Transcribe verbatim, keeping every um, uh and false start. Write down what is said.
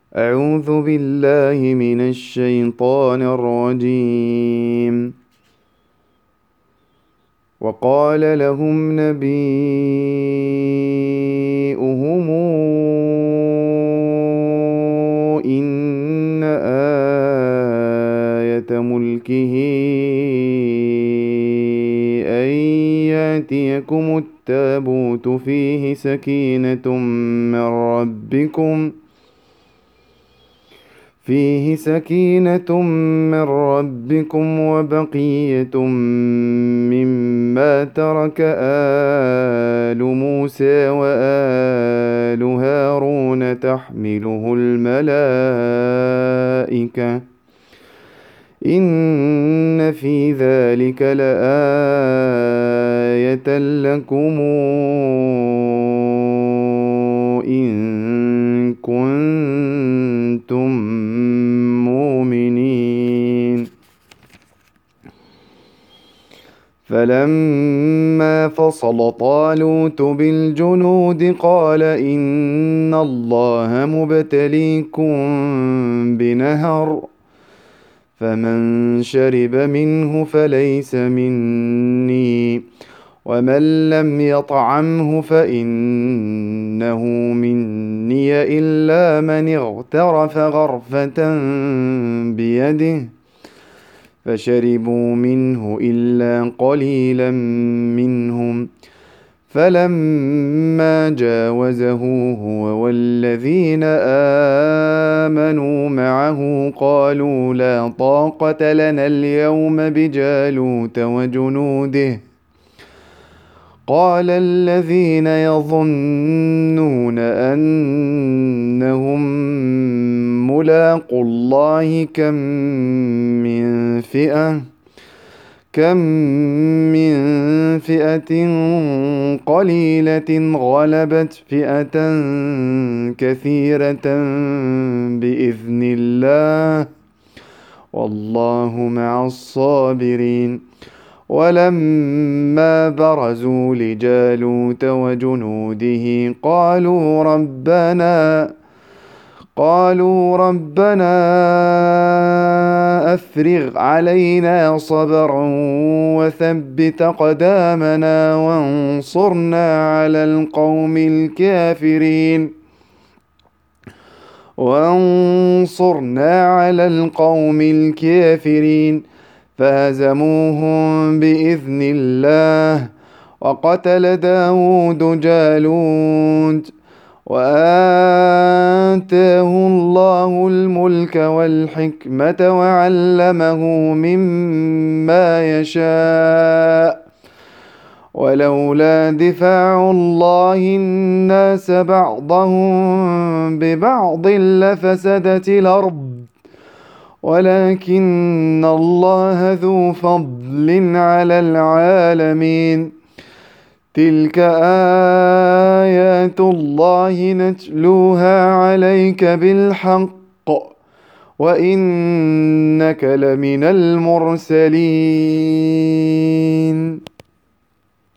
أعوذ بالله من الشيطان الرجيم. وقال لهم نبيئهم إن آية ملكه أن يأتيكم التابوت فيه سكينة من ربكم فيه سكينة من ربكم وبقية مما ترك آل موسى وآل هارون تحمله الملائكة إن في ذلك لآية لكم إن كنتم مؤمنين. فلما فصل طالوت بالجنود قال إن الله مبتليكم بنهر فمن شرب منه فليس مني ومن لم يطعمه فإنه مني إلا من اغترف غرفة بيده فشربوا منه إلا قليلا منهم. فلما جاوزه هو والذين آمنوا معه قالوا لا طاقة لنا اليوم بجالوت وجنوده قال الذين يظنون أنهم ملاقو الله كم من فئة كم من فئة قليلة غلبت فئة كثيرة بإذن الله والله مع الصابرين. ولما برزوا لجالوت وجنوده قالوا ربنا قالوا ربنا أفرغ علينا صبرا وثبت أقدامنا وانصرنا على القوم الكافرين وانصرنا على القوم الكافرين فهزموهم بإذن الله وقتل داود جالوت وآتاه الله الملك والحكمة وعلمه مما يشاء ولولا دفاع الله الناس بعضهم ببعض لفسدت الأرض ولكن الله ذو فضل على العالمين. تلك آيات الله نتلوها عليك بالحق وإنك لمن المرسلين.